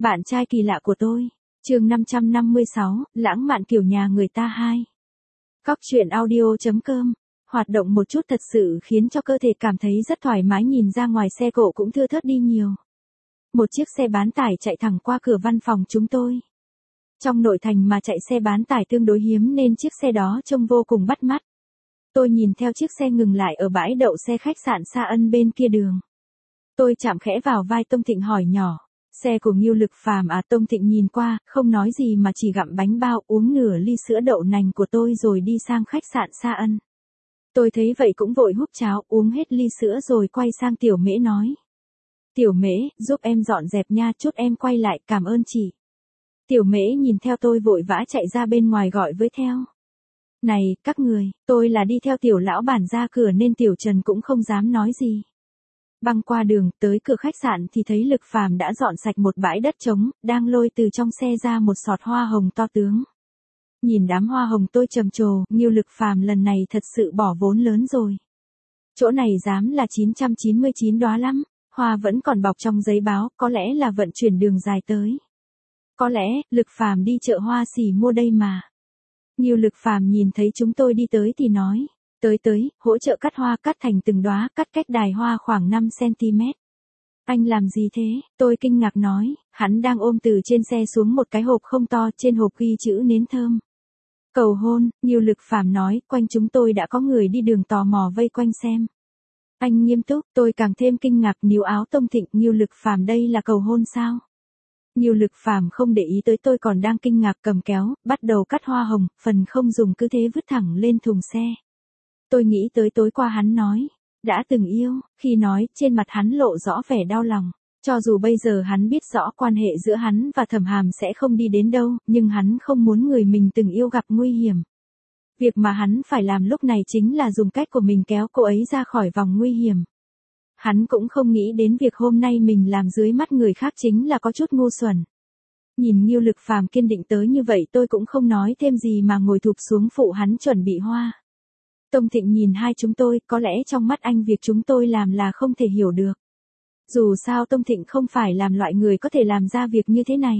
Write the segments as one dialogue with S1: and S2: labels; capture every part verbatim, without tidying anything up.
S1: Bạn trai kỳ lạ của tôi. Chương năm trăm năm mươi sáu, lãng mạn kiểu nhà người ta hai. Cóc truyện audio chấm com. Hoạt động một chút thật sự khiến cho cơ thể cảm thấy rất thoải mái, nhìn ra ngoài xe cộ cũng thưa thớt đi nhiều. Một chiếc xe bán tải chạy thẳng qua cửa văn phòng chúng tôi. Trong nội thành mà chạy xe bán tải tương đối hiếm nên chiếc xe đó trông vô cùng bắt mắt. Tôi nhìn theo chiếc xe ngừng lại ở bãi đậu xe khách sạn Sa Ân bên kia đường. Tôi chạm khẽ vào vai Tông Thịnh hỏi nhỏ. Xe của Ngưu Lực Phàm à? Tông Thịnh nhìn qua, không nói gì mà chỉ gặm bánh bao, uống nửa ly sữa đậu nành của tôi rồi đi sang khách sạn Sa Ân. Tôi thấy vậy cũng vội húp cháo, uống hết ly sữa rồi quay sang Tiểu Mễ nói. Tiểu Mễ, giúp em dọn dẹp nha, chút em quay lại, cảm ơn chị. Tiểu Mễ nhìn theo tôi vội vã chạy ra bên ngoài gọi với theo. Này, các người, tôi là đi theo Tiểu Lão Bản ra cửa nên Tiểu Trần cũng không dám nói gì. Băng qua đường, tới cửa khách sạn thì thấy Lực Phàm đã dọn sạch một bãi đất trống, đang lôi từ trong xe ra một sọt hoa hồng to tướng. Nhìn đám hoa hồng tôi trầm trồ, Ngưu Lực Phàm lần này thật sự bỏ vốn lớn rồi. Chỗ này dám là chín trăm chín mươi chín đóa lắm, hoa vẫn còn bọc trong giấy báo, có lẽ là vận chuyển đường dài tới. Có lẽ, Lực Phàm đi chợ hoa xỉ mua đây mà. Ngưu Lực Phàm nhìn thấy chúng tôi đi tới thì nói. Tới tới, hỗ trợ cắt hoa, cắt thành từng đóa, cắt cách đài hoa khoảng năm xăng-ti-mét. Anh làm gì thế? Tôi kinh ngạc nói, hắn đang ôm từ trên xe xuống một cái hộp không to, trên hộp ghi chữ nến thơm. Cầu hôn, Ngưu Lực Phàm nói, quanh chúng tôi đã có người đi đường tò mò vây quanh xem. Anh nghiêm túc, tôi càng thêm kinh ngạc, níu áo Tông Thịnh, Ngưu Lực Phàm đây là cầu hôn sao? Ngưu Lực Phàm không để ý tới tôi còn đang kinh ngạc, cầm kéo, bắt đầu cắt hoa hồng, phần không dùng cứ thế vứt thẳng lên thùng xe. Tôi nghĩ tới tối qua hắn nói, đã từng yêu, khi nói, trên mặt hắn lộ rõ vẻ đau lòng. Cho dù bây giờ hắn biết rõ quan hệ giữa hắn và Thẩm Hàm sẽ không đi đến đâu, nhưng hắn không muốn người mình từng yêu gặp nguy hiểm. Việc mà hắn phải làm lúc này chính là dùng cách của mình kéo cô ấy ra khỏi vòng nguy hiểm. Hắn cũng không nghĩ đến việc hôm nay mình làm dưới mắt người khác chính là có chút ngu xuẩn. Nhìn Ngưu Lực Phàm kiên định tới như vậy tôi cũng không nói thêm gì mà ngồi thụp xuống phụ hắn chuẩn bị hoa. Tông Thịnh nhìn hai chúng tôi, có lẽ trong mắt anh việc chúng tôi làm là không thể hiểu được. Dù sao Tông Thịnh không phải làm loại người có thể làm ra việc như thế này.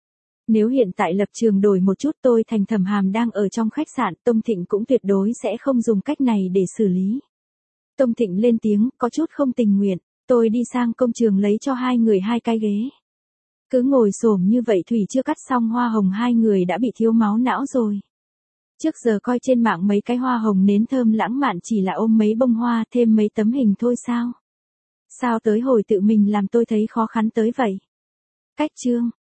S1: Nếu hiện tại lập trường đổi một chút tôi thành Thẩm Hàm đang ở trong khách sạn, Tông Thịnh cũng tuyệt đối sẽ không dùng cách này để xử lý. Tông Thịnh lên tiếng, có chút không tình nguyện, tôi đi sang công trường lấy cho hai người hai cái ghế. Cứ ngồi xổm như vậy Thủy chưa cắt xong hoa hồng hai người đã bị thiếu máu não rồi. Trước giờ coi trên mạng mấy cái hoa hồng nến thơm lãng mạn chỉ là ôm mấy bông hoa thêm mấy tấm hình thôi sao? Sao tới hồi tự mình làm tôi thấy khó khăn tới vậy? Cách chương.